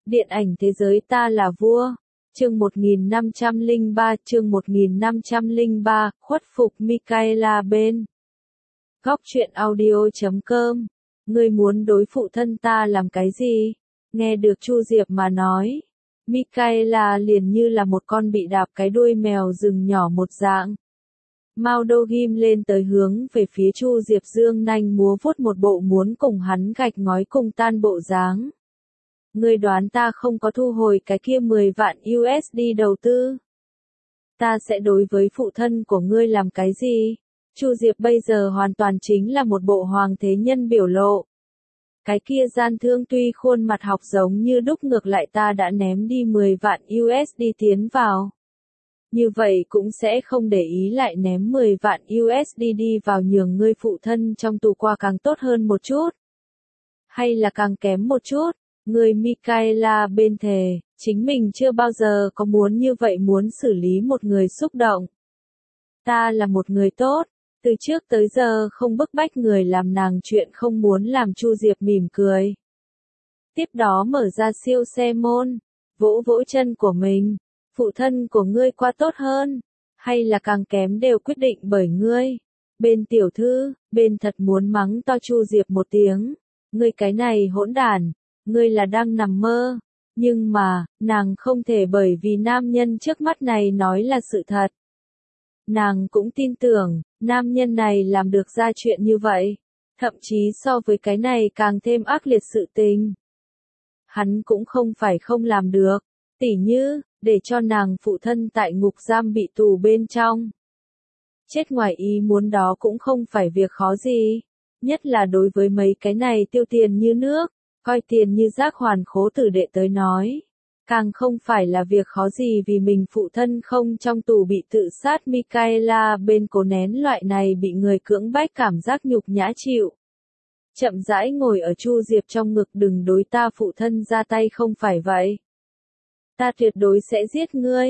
Điện ảnh thế giới ta là vua. Chương 1503, khuất phục Michaela bên. Góc truyện audio.com. Ngươi muốn đối phụ thân ta làm cái gì? Nghe được Chu Diệp mà nói, Michaela liền như là một con bị đạp cái đuôi mèo rừng nhỏ một dạng. Mao Đô ghim lên tới hướng về phía Chu Diệp dương nanh múa vuốt một bộ muốn cùng hắn gạch ngói cùng tan bộ dáng. Ngươi đoán ta không có thu hồi cái kia 10 vạn USD đầu tư? Ta sẽ đối với phụ thân của ngươi làm cái gì? Chu Diệp bây giờ hoàn toàn chính là một bộ hoàng thế nhân biểu lộ. Cái kia gian thương tuy khuôn mặt học giống như đúc, ngược lại ta đã ném đi 10 vạn USD tiến vào. Như vậy cũng sẽ không để ý lại ném 10 vạn USD đi vào nhường ngươi phụ thân trong tù qua càng tốt hơn một chút. Hay là càng kém một chút? Người Michaela bên thề, chính mình chưa bao giờ có muốn như vậy muốn xử lý một người xúc động. Ta là một người tốt, từ trước tới giờ không bức bách người làm nàng chuyện không muốn làm. Chu Diệp mỉm cười. Tiếp đó mở ra siêu xe môn, vỗ vỗ chân của mình. Phụ thân của ngươi qua tốt hơn, hay là càng kém đều quyết định bởi ngươi. Bên tiểu thư, bên thật muốn mắng to Chu Diệp một tiếng. Ngươi cái này hỗn đản. Ngươi là đang nằm mơ, nhưng mà, nàng không thể bởi vì nam nhân trước mắt này nói là sự thật. Nàng cũng tin tưởng, nam nhân này làm được ra chuyện như vậy, thậm chí so với cái này càng thêm ác liệt sự tình. Hắn cũng không phải không làm được, tỉ như, để cho nàng phụ thân tại ngục giam bị tù bên trong. Chết ngoài ý muốn đó cũng không phải việc khó gì, nhất là đối với mấy cái này tiêu tiền như nước. Coi tiền như rác hoàn khố tử đệ tới nói, càng không phải là việc khó gì vì mình phụ thân không trong tù bị tự sát. Michaela bên cố nén loại này bị người cưỡng bách cảm giác nhục nhã chịu. Chậm rãi ngồi ở Chu Diệp trong ngực. Đừng đối ta phụ thân ra tay, không phải vậy. Ta tuyệt đối sẽ giết ngươi.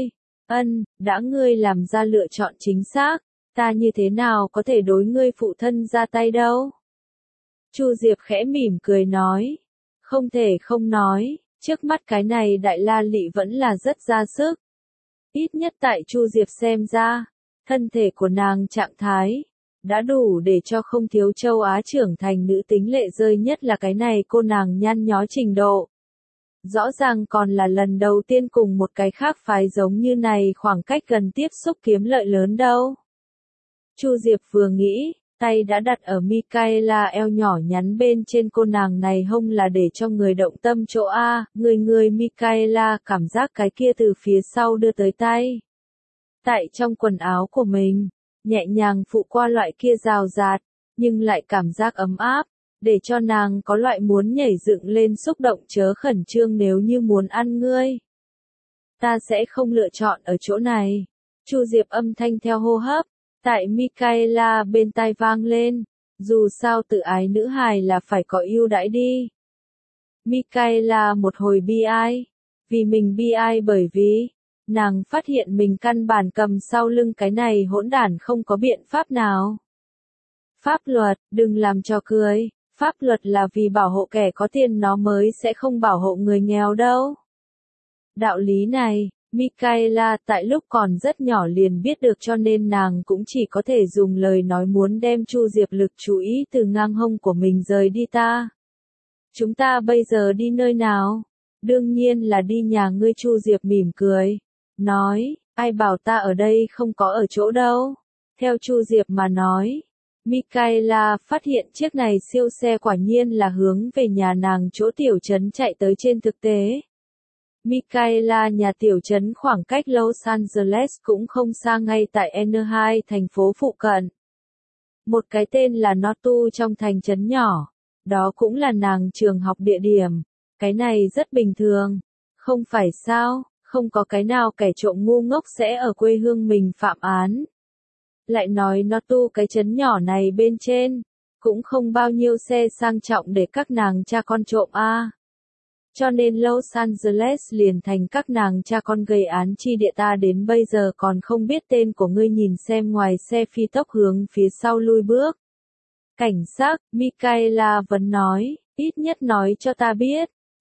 Đã ngươi làm ra lựa chọn chính xác, ta như thế nào có thể đối ngươi phụ thân ra tay đâu? Chu Diệp khẽ mỉm cười nói. Không thể không nói, trước mắt cái này đại la lị vẫn là rất ra sức. Ít nhất tại Chu Diệp xem ra, thân thể của nàng trạng thái đã đủ để cho không thiếu châu Á trưởng thành nữ tính lệ rơi, nhất là cái này cô nàng nhăn nhó trình độ. Rõ ràng còn là lần đầu tiên cùng một cái khác phái giống như này khoảng cách gần tiếp xúc kiếm lợi lớn đâu. Chu Diệp vừa nghĩ, tay đã đặt ở Michaela eo nhỏ nhắn bên trên cô nàng này hông là để cho người động tâm chỗ A. Người Michaela cảm giác cái kia từ phía sau đưa tới tay. Tại trong quần áo của mình, nhẹ nhàng phụ qua loại kia rào rạt, nhưng lại cảm giác ấm áp, để cho nàng có loại muốn nhảy dựng lên xúc động. Chớ khẩn trương, nếu như muốn ăn ngươi, ta sẽ không lựa chọn ở chỗ này. Chu Diệp âm thanh theo hô hấp tại Michaela bên tai vang lên, dù sao tự ái nữ hài là phải có ưu đãi đi. Michaela một hồi bi ai, vì mình bi ai bởi vì, nàng phát hiện mình căn bản cầm sau lưng cái này hỗn đản không có biện pháp nào. Pháp luật, đừng làm trò cười, pháp luật là vì bảo hộ kẻ có tiền nó mới sẽ không bảo hộ người nghèo đâu. Đạo lý này, Michaela tại lúc còn rất nhỏ liền biết được, cho nên nàng cũng chỉ có thể dùng lời nói muốn đem Chu Diệp lực chú ý từ ngang hông của mình rời đi. Chúng ta bây giờ đi nơi nào? Đương nhiên là đi nhà ngươi. Chu Diệp mỉm cười, nói, ai bảo ta ở đây không có ở chỗ đâu. Theo Chu Diệp mà nói, Michaela phát hiện chiếc này siêu xe quả nhiên là hướng về nhà nàng chỗ tiểu trấn chạy tới. Trên thực tế, Michaela nhà tiểu trấn khoảng cách Los Angeles cũng không xa, ngay tại N2 thành phố phụ cận. Một cái tên là Notu trong thành trấn nhỏ, đó cũng là nàng trường học địa điểm. Cái này rất bình thường, không phải sao? Không có cái nào kẻ trộm ngu ngốc sẽ ở quê hương mình phạm án. Lại nói Notu cái trấn nhỏ này bên trên, cũng không bao nhiêu xe sang trọng để các nàng cha con trộm a. Cho nên Los Angeles liền thành các nàng cha con gây án chi địa. Ta đến bây giờ còn không biết tên của ngươi. Nhìn xem ngoài xe phi tốc hướng phía sau lui bước. Cảnh sát, Michaela vẫn nói, ít nhất nói cho ta biết,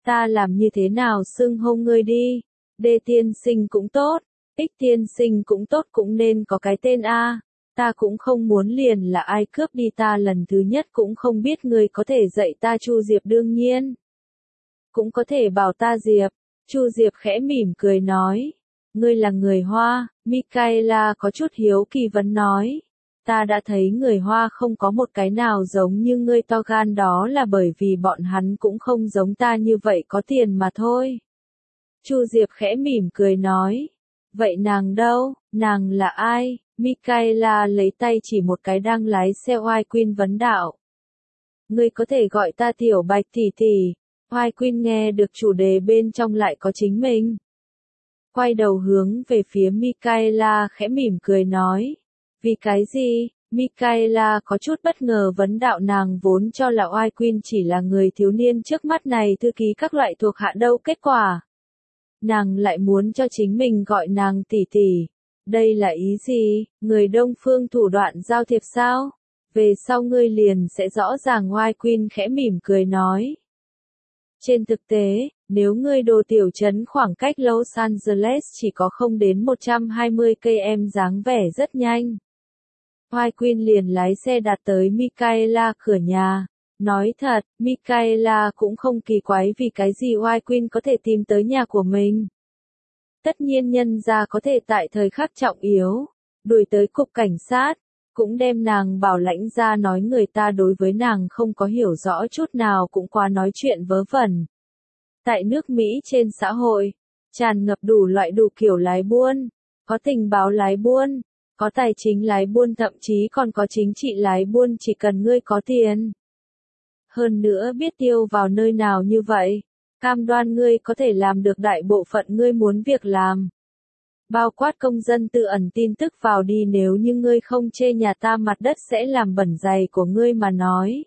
Ta làm như thế nào xưng hô ngươi đi? D tiên sinh cũng tốt, X tiên sinh cũng tốt, cũng nên có cái tên A. Ta cũng không muốn liền là ai cướp đi ta lần thứ nhất, cũng không biết ngươi có thể dạy ta Chu Diệp đương nhiên. Cũng có thể bảo ta Diệp. Chu Diệp khẽ mỉm cười nói. Ngươi là người Hoa, Michaela có chút hiếu kỳ vấn nói. Ta đã thấy người Hoa không có một cái nào giống như ngươi to gan, đó là bởi vì bọn hắn cũng không giống ta như vậy có tiền mà thôi. Chu Diệp khẽ mỉm cười nói. Vậy nàng đâu, nàng là ai? Michaela lấy tay chỉ một cái đang lái xe White Queen vấn đạo. Ngươi có thể gọi ta tiểu Bạch tỷ tỷ. White Queen nghe được chủ đề bên trong lại có chính mình. Quay đầu hướng về phía Michaela khẽ mỉm cười nói. Vì cái gì? Michaela có chút bất ngờ vấn đạo, nàng vốn cho là White Queen chỉ là người thiếu niên trước mắt này thư ký các loại thuộc hạ đâu, kết quả. Nàng lại muốn cho chính mình gọi nàng tỷ tỷ. Đây là ý gì? Người Đông Phương thủ đoạn giao thiệp sao? Về sau ngươi liền sẽ rõ ràng. White Queen khẽ mỉm cười nói. Trên thực tế, nếu ngươi đồ tiểu trấn khoảng cách Los Angeles chỉ có không đến 120 km dáng vẻ rất nhanh. White Queen liền lái xe đạt tới Michaela cửa nhà. Nói thật, Michaela cũng không kỳ quái vì cái gì White Queen có thể tìm tới nhà của mình. Tất nhiên nhân gia có thể tại thời khắc trọng yếu, đuổi tới cục cảnh sát, cũng đem nàng bảo lãnh ra, nói người ta đối với nàng không có hiểu rõ chút nào cũng quá nói chuyện vớ vẩn. Tại nước Mỹ trên xã hội, tràn ngập đủ loại đủ kiểu lái buôn, có tình báo lái buôn, có tài chính lái buôn, thậm chí còn có chính trị lái buôn, chỉ cần ngươi có tiền. Hơn nữa biết tiêu vào nơi nào như vậy, cam đoan ngươi có thể làm được đại bộ phận ngươi muốn việc làm. Bao quát công dân tự ẩn tin tức vào đi, nếu như ngươi không chê nhà ta mặt đất sẽ làm bẩn giày của ngươi mà nói.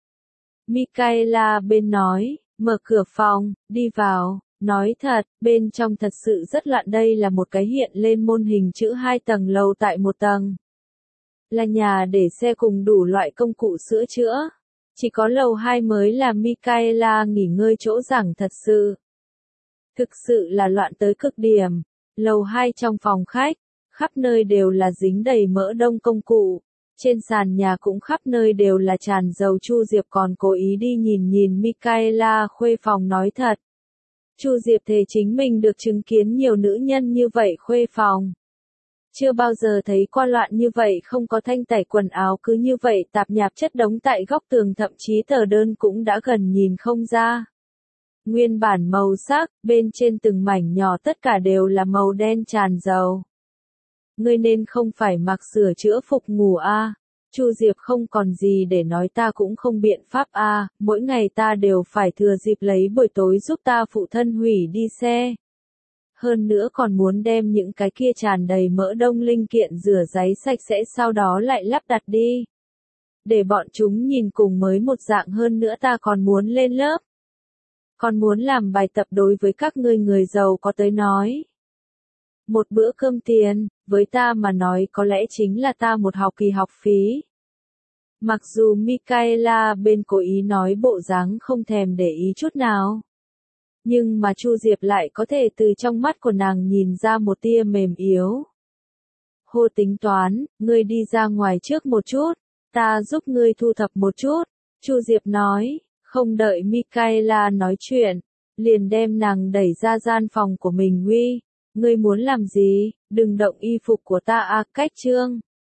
Michaela bên nói, mở cửa phòng, đi vào, nói thật, bên trong thật sự rất loạn, đây là một cái hiện lên môn hình chữ 2 tầng lầu tại một tầng. Là nhà để xe cùng đủ loại công cụ sửa chữa. Chỉ có lầu 2 mới là Michaela nghỉ ngơi chỗ rằng thật sự. Thực sự là loạn tới cực điểm. Lầu 2 trong phòng khách, khắp nơi đều là dính đầy mỡ đông công cụ. Trên sàn nhà cũng khắp nơi đều là tràn dầu. Chu Diệp còn cố ý đi nhìn Michaela khuê phòng, nói thật. Chu Diệp thề chính mình được chứng kiến nhiều nữ nhân như vậy khuê phòng. Chưa bao giờ thấy qua loạn như vậy, không có thanh tẩy quần áo cứ như vậy tạp nhạp chất đống tại góc tường, thậm chí tờ đơn cũng đã gần nhìn không ra. Nguyên bản màu sắc, bên trên từng mảnh nhỏ tất cả đều là màu đen tràn dầu. Ngươi nên không phải mặc sửa chữa phục ngủ a? Chu Diệp không còn gì để nói, ta cũng không biện pháp a, mỗi ngày ta đều phải thừa dịp lấy buổi tối giúp ta phụ thân hủy đi xe. Hơn nữa còn muốn đem những cái kia tràn đầy mỡ đông linh kiện rửa ráy sạch sẽ, sau đó lại lắp đặt đi. Để bọn chúng nhìn cùng mới một dạng, hơn nữa ta còn muốn lên lớp. Còn muốn làm bài tập, đối với các ngươi người giàu có tới nói. Một bữa cơm tiền, với ta mà nói có lẽ chính là ta một học kỳ học phí. Mặc dù Michaela bên cố ý nói bộ dáng không thèm để ý chút nào. Nhưng mà Chu Diệp lại có thể từ trong mắt của nàng nhìn ra một tia mềm yếu. Hô, tính toán, ngươi đi ra ngoài trước một chút, ta giúp ngươi thu thập một chút. Chu Diệp nói, không đợi Michaela nói chuyện, liền đem nàng đẩy ra gian phòng của mình. Ngươi muốn làm gì? Đừng động y phục của ta a, cách chương.